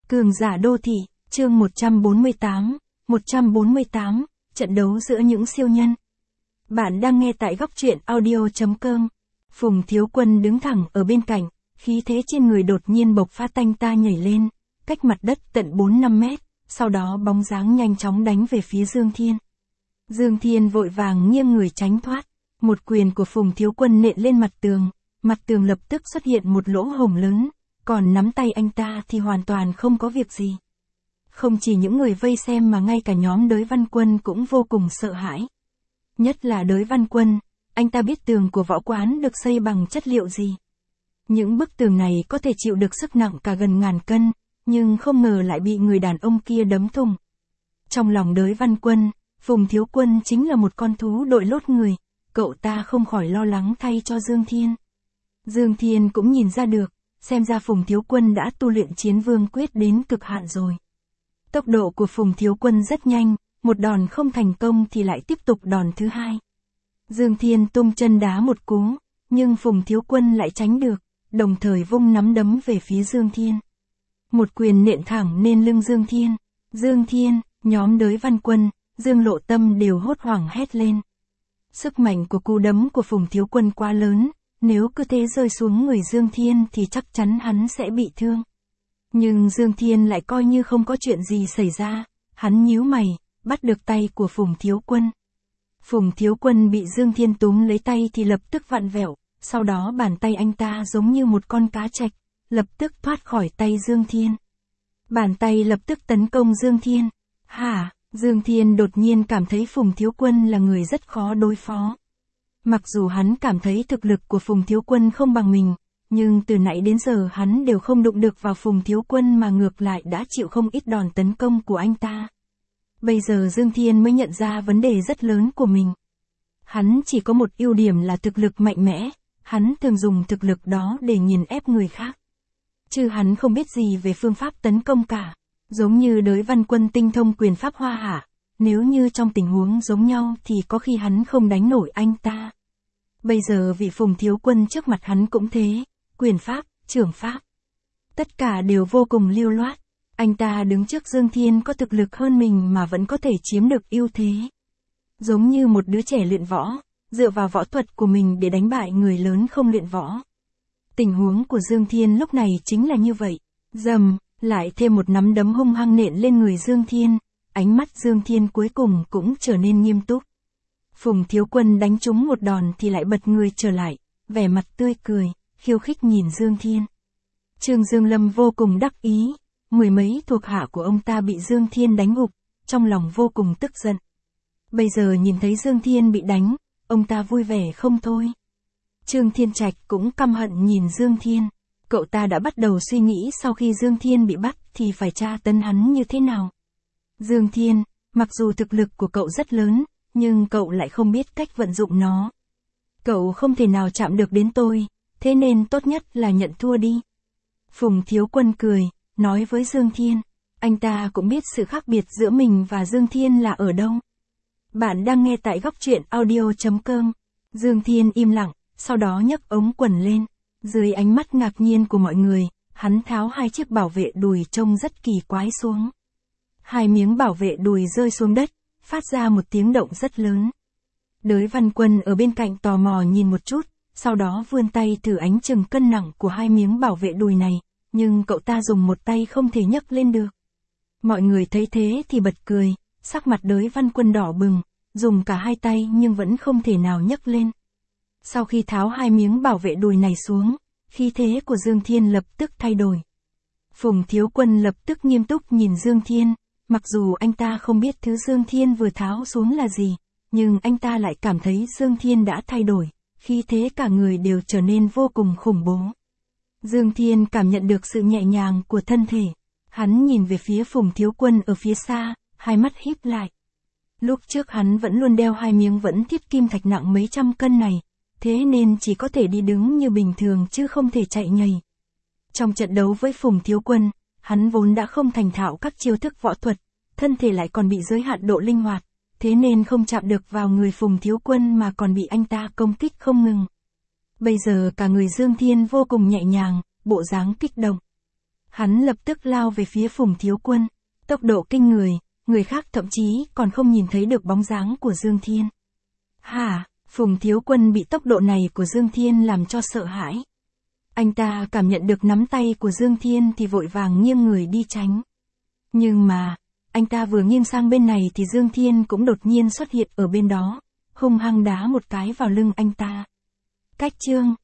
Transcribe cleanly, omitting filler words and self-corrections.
Cường giả đô thị, chương 148, trận đấu giữa những siêu nhân. Bạn đang nghe tại góc truyện audio.com. Phùng Thiếu Quân đứng thẳng ở bên cạnh, khí thế trên người đột nhiên bộc phát, tanh ta nhảy lên, cách mặt đất tận 4-5 mét, sau đó bóng dáng nhanh chóng đánh về phía Dương Thiên. Dương Thiên vội vàng nghiêng người tránh thoát, một quyền của Phùng Thiếu Quân nện lên mặt tường lập tức xuất hiện một lỗ hổng lớn, còn nắm tay anh ta thì hoàn toàn không có việc gì. Không chỉ những người vây xem mà ngay cả nhóm Đới Văn Quân cũng vô cùng sợ hãi. Nhất là Đới Văn Quân, anh ta biết tường của võ quán được xây bằng chất liệu gì. Những bức tường này có thể chịu được sức nặng cả gần ngàn cân, nhưng không ngờ lại bị người đàn ông kia đấm thủng. Trong lòng Đới Văn Quân, Phùng Thiếu Quân chính là một con thú đội lốt người, cậu ta không khỏi lo lắng thay cho Dương Thiên. Dương Thiên cũng nhìn ra được, xem ra Phùng Thiếu Quân đã tu luyện Chiến Vương Quyết đến cực hạn rồi. Tốc độ của Phùng Thiếu Quân rất nhanh, một đòn không thành công thì lại tiếp tục đòn thứ hai. Dương Thiên tung chân đá một cú, nhưng Phùng Thiếu Quân lại tránh được, đồng thời vung nắm đấm về phía Dương Thiên. Một quyền nện thẳng lên lưng Dương Thiên. Dương Thiên, nhóm Đới Văn Quân, Dương Lộ Tâm đều hốt hoảng hét lên. Sức mạnh của cú đấm của Phùng Thiếu Quân quá lớn, nếu cứ thế rơi xuống người Dương Thiên thì chắc chắn hắn sẽ bị thương. Nhưng Dương Thiên lại coi như không có chuyện gì xảy ra, hắn nhíu mày, bắt được tay của Phùng Thiếu Quân. Phùng Thiếu Quân bị Dương Thiên túm lấy tay thì lập tức vặn vẹo, sau đó bàn tay anh ta giống như một con cá trạch, lập tức thoát khỏi tay Dương Thiên. Bàn tay lập tức tấn công Dương Thiên. Dương Thiên đột nhiên cảm thấy Phùng Thiếu Quân là người rất khó đối phó. Mặc dù hắn cảm thấy thực lực của Phùng Thiếu Quân không bằng mình, nhưng từ nãy đến giờ hắn đều không đụng được vào Phùng Thiếu Quân mà ngược lại đã chịu không ít đòn tấn công của anh ta. Bây giờ Dương Thiên mới nhận ra vấn đề rất lớn của mình. Hắn chỉ có một ưu điểm là thực lực mạnh mẽ, hắn thường dùng thực lực đó để nghiền ép người khác. Chứ hắn không biết gì về phương pháp tấn công cả, giống như Đới Văn Quân tinh thông quyền pháp hoa hạ, nếu như trong tình huống giống nhau thì có khi hắn không đánh nổi anh ta. Bây giờ vị Phùng Thiếu Quân trước mặt hắn cũng thế, quyền pháp, trưởng pháp, tất cả đều vô cùng lưu loát. Anh ta đứng trước Dương Thiên có thực lực hơn mình mà vẫn có thể chiếm được ưu thế. Giống như một đứa trẻ luyện võ, dựa vào võ thuật của mình để đánh bại người lớn không luyện võ. Tình huống của Dương Thiên lúc này chính là như vậy. Dầm, lại thêm một nắm đấm hung hăng nện lên người Dương Thiên, ánh mắt Dương Thiên cuối cùng cũng trở nên nghiêm túc. Phùng Thiếu Quân đánh trúng một đòn thì lại bật người trở lại, vẻ mặt tươi cười, khiêu khích nhìn Dương Thiên. Trương Dương Lâm vô cùng đắc ý, mười mấy thuộc hạ của ông ta bị Dương Thiên đánh gục, trong lòng vô cùng tức giận. Bây giờ nhìn thấy Dương Thiên bị đánh, ông ta vui vẻ không thôi. Trương Thiên Trạch cũng căm hận nhìn Dương Thiên, cậu ta đã bắt đầu suy nghĩ sau khi Dương Thiên bị bắt thì phải tra tấn hắn như thế nào. Dương Thiên, mặc dù thực lực của cậu rất lớn, nhưng cậu lại không biết cách vận dụng nó. Cậu không thể nào chạm được đến tôi, thế nên tốt nhất là nhận thua đi. Phùng Thiếu Quân cười, nói với Dương Thiên, anh ta cũng biết sự khác biệt giữa mình và Dương Thiên là ở đâu. Bạn đang nghe tại góc truyện audio.com. Dương Thiên im lặng, sau đó nhấc ống quần lên. Dưới ánh mắt ngạc nhiên của mọi người, hắn tháo hai chiếc bảo vệ đùi trông rất kỳ quái xuống. Hai miếng bảo vệ đùi rơi xuống đất, phát ra một tiếng động rất lớn. Đới Văn Quân ở bên cạnh tò mò nhìn một chút, sau đó vươn tay thử ánh chừng cân nặng của hai miếng bảo vệ đùi này, nhưng cậu ta dùng một tay không thể nhấc lên được. Mọi người thấy thế thì bật cười, sắc mặt Đới Văn Quân đỏ bừng, dùng cả hai tay nhưng vẫn không thể nào nhấc lên. Sau khi tháo hai miếng bảo vệ đùi này xuống, khí thế của Dương Thiên lập tức thay đổi. Phùng Thiếu Quân lập tức nghiêm túc nhìn Dương Thiên, mặc dù anh ta không biết thứ Dương Thiên vừa tháo xuống là gì, nhưng anh ta lại cảm thấy Dương Thiên đã thay đổi, khí thế cả người đều trở nên vô cùng khủng bố. Dương Thiên cảm nhận được sự nhẹ nhàng của thân thể, hắn nhìn về phía Phùng Thiếu Quân ở phía xa, hai mắt híp lại. Lúc trước hắn vẫn luôn đeo hai miếng vẫn thiết kim thạch nặng mấy trăm cân này, thế nên chỉ có thể đi đứng như bình thường chứ không thể chạy nhảy. Trong trận đấu với Phùng Thiếu Quân, hắn vốn đã không thành thạo các chiêu thức võ thuật, thân thể lại còn bị giới hạn độ linh hoạt, thế nên không chạm được vào người Phùng Thiếu Quân mà còn bị anh ta công kích không ngừng. Bây giờ cả người Dương Thiên vô cùng nhẹ nhàng, bộ dáng kích động. Hắn lập tức lao về phía Phùng Thiếu Quân. Tốc độ kinh người, người khác thậm chí còn không nhìn thấy được bóng dáng của Dương Thiên. Hả? Phùng Thiếu Quân bị tốc độ này của Dương Thiên làm cho sợ hãi. Anh ta cảm nhận được nắm tay của Dương Thiên thì vội vàng nghiêng người đi tránh. Nhưng mà, anh ta vừa nghiêng sang bên này thì Dương Thiên cũng đột nhiên xuất hiện ở bên đó, hung hăng đá một cái vào lưng anh ta. Cách chương